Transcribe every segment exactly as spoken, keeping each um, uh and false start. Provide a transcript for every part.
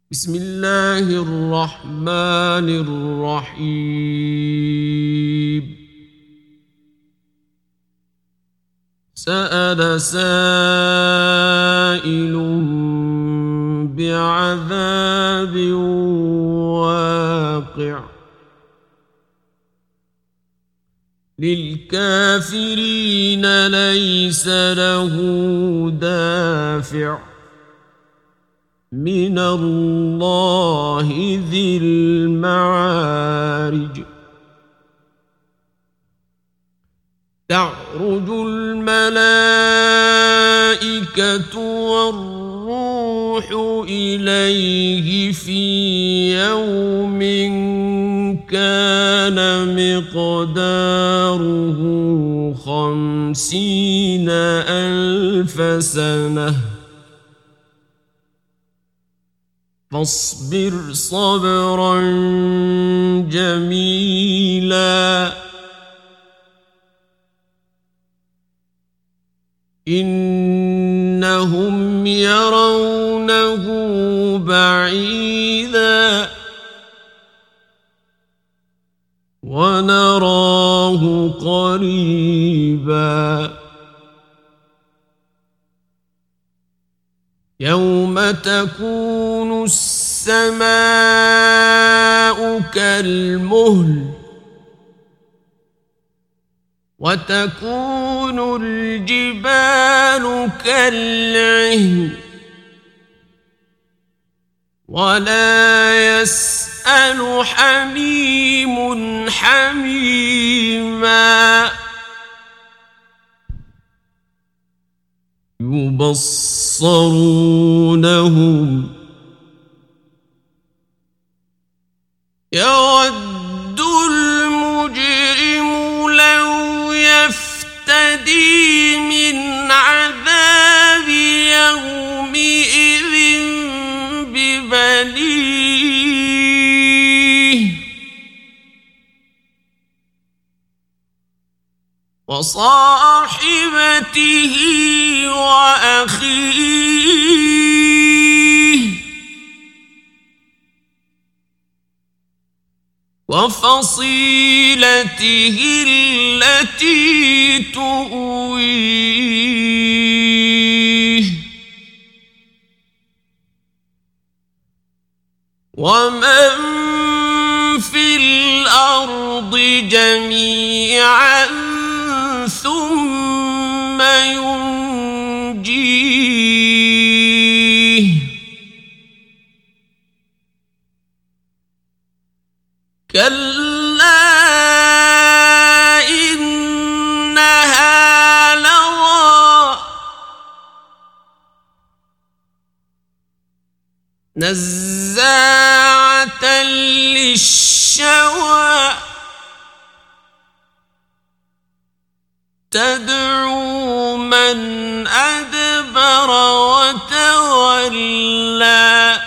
بسم الله الرحمن الرحيم. سأل سائل بعذاب واقع للكافرين ليس له دافع من الله ذي المعارج. تعرج الملائكة والروح إليه في يوم كان مقداره خمسين ألف سنة فاصبر صبرا جميلا إنهم يرونه بعيدا ونراه قريبا يوم تكون السماء كالمهل وتكون الجبال كالعهن ولا يسأل حميم حميما يبصرونهم يود المجرم لو يفتدي من عذاب يومئذ ببنيه وصاحبته وأخيه وفصيلته التي تؤويه ومن في الأرض جميعا ثم ينجيه كلا إنها لظى نزاعة للشوى تدعو من أدبر وتولى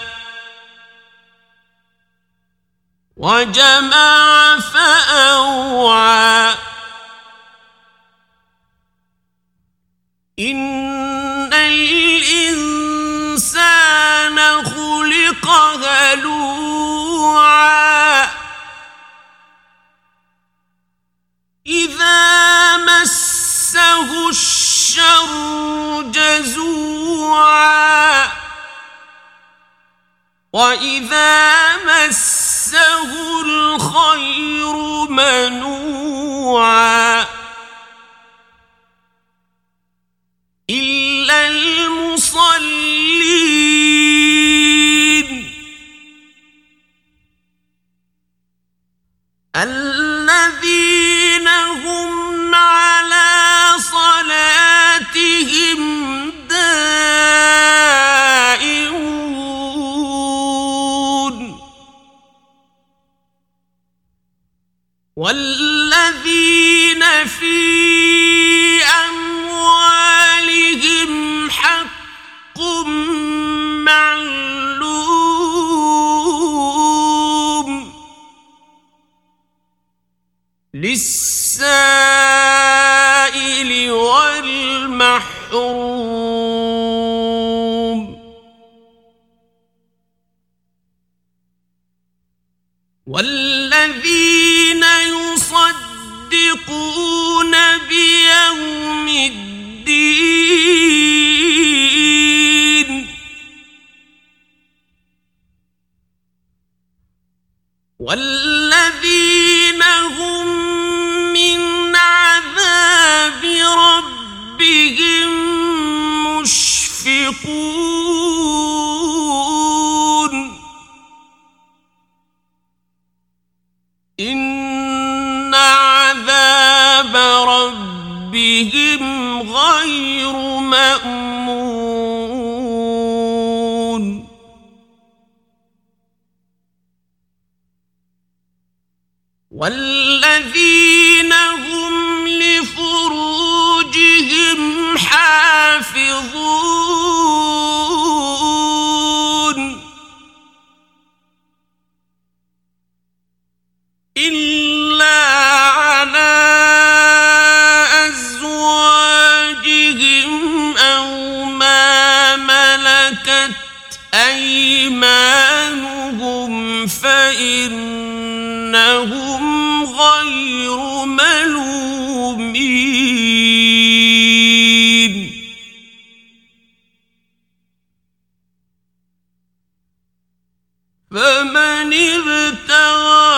وجمع فأوعى إن الإنسان خلق هلوعا إذا مسه الشر جزوعا وإذا مسه الخير منوعا إلا المصلين الذين هم على صلاتهم دائمون والذين في أموالهم حق معلوم للسائل والمحروم والذين يصدقون بيوم الدين والذين هم من عذاب ربهم مشفقون إن عذاب ربهم غير مأمون والذين هم لفروجهم حافظون إلا على أزواجهم أو ما ملكت أيمانهم فإنهم غير ملومين فمن ابتغى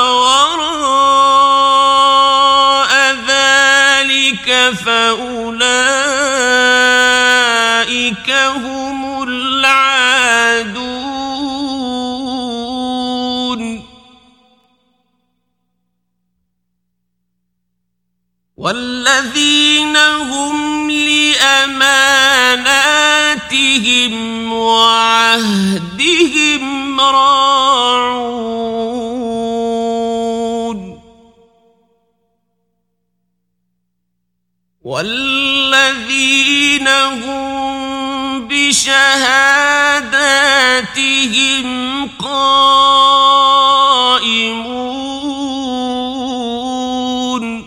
وراء ذلك فأولئك هم العادون والذين هم لأماناتهم وعهدهم راعون والذين هم بشهاداتهم قائمون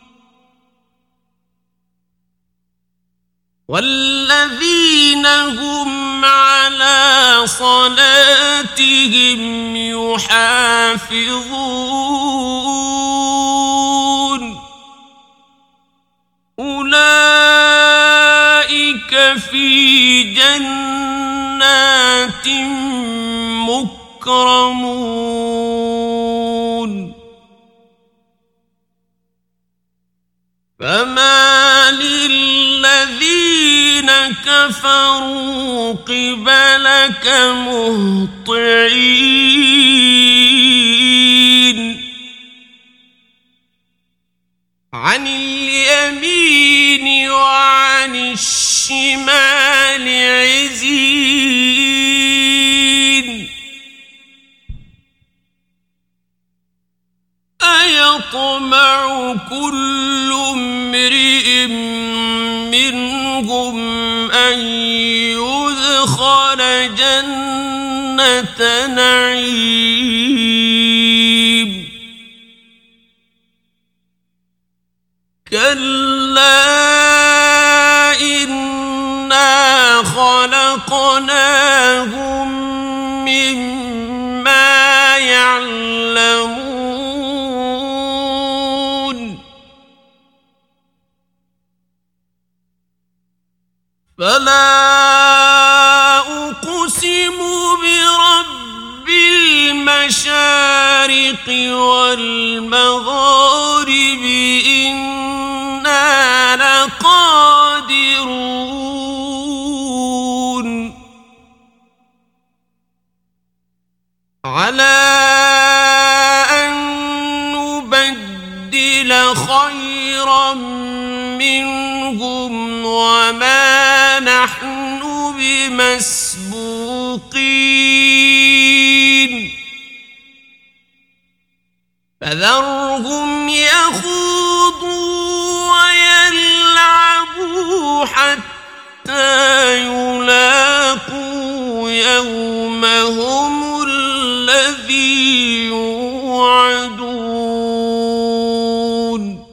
والذين هم على صلاتهم يحافظون أولئك في جنات مكرمون فما للذين كفروا قبلك مهطعين عن اليمين وعن الشمال عزين أيطمع كل امرئ منهم أن يدخل جنة نعيم كلا إنا خلقناهم مما يعلمون فلا أقسم برب المشارق والمغارب إنا لقادرون على أن نبدل خيرا منهم وما نحن بمسبوقين فذرهم يخوضوا ويلعبوا حتى يلاقوا يومهم الذي يوعدون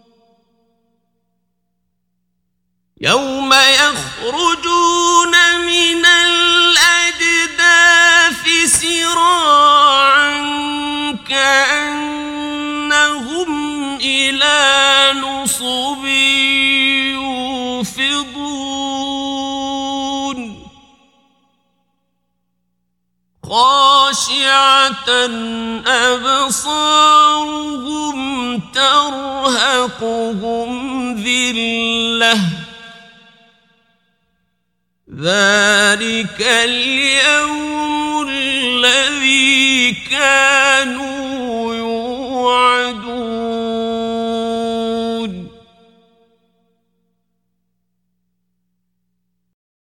يوم يخرجون من الأجداث سراعا يكسبون خاشعة أبصارهم ترهقهم ذلة ذلك اليوم الذي كانوا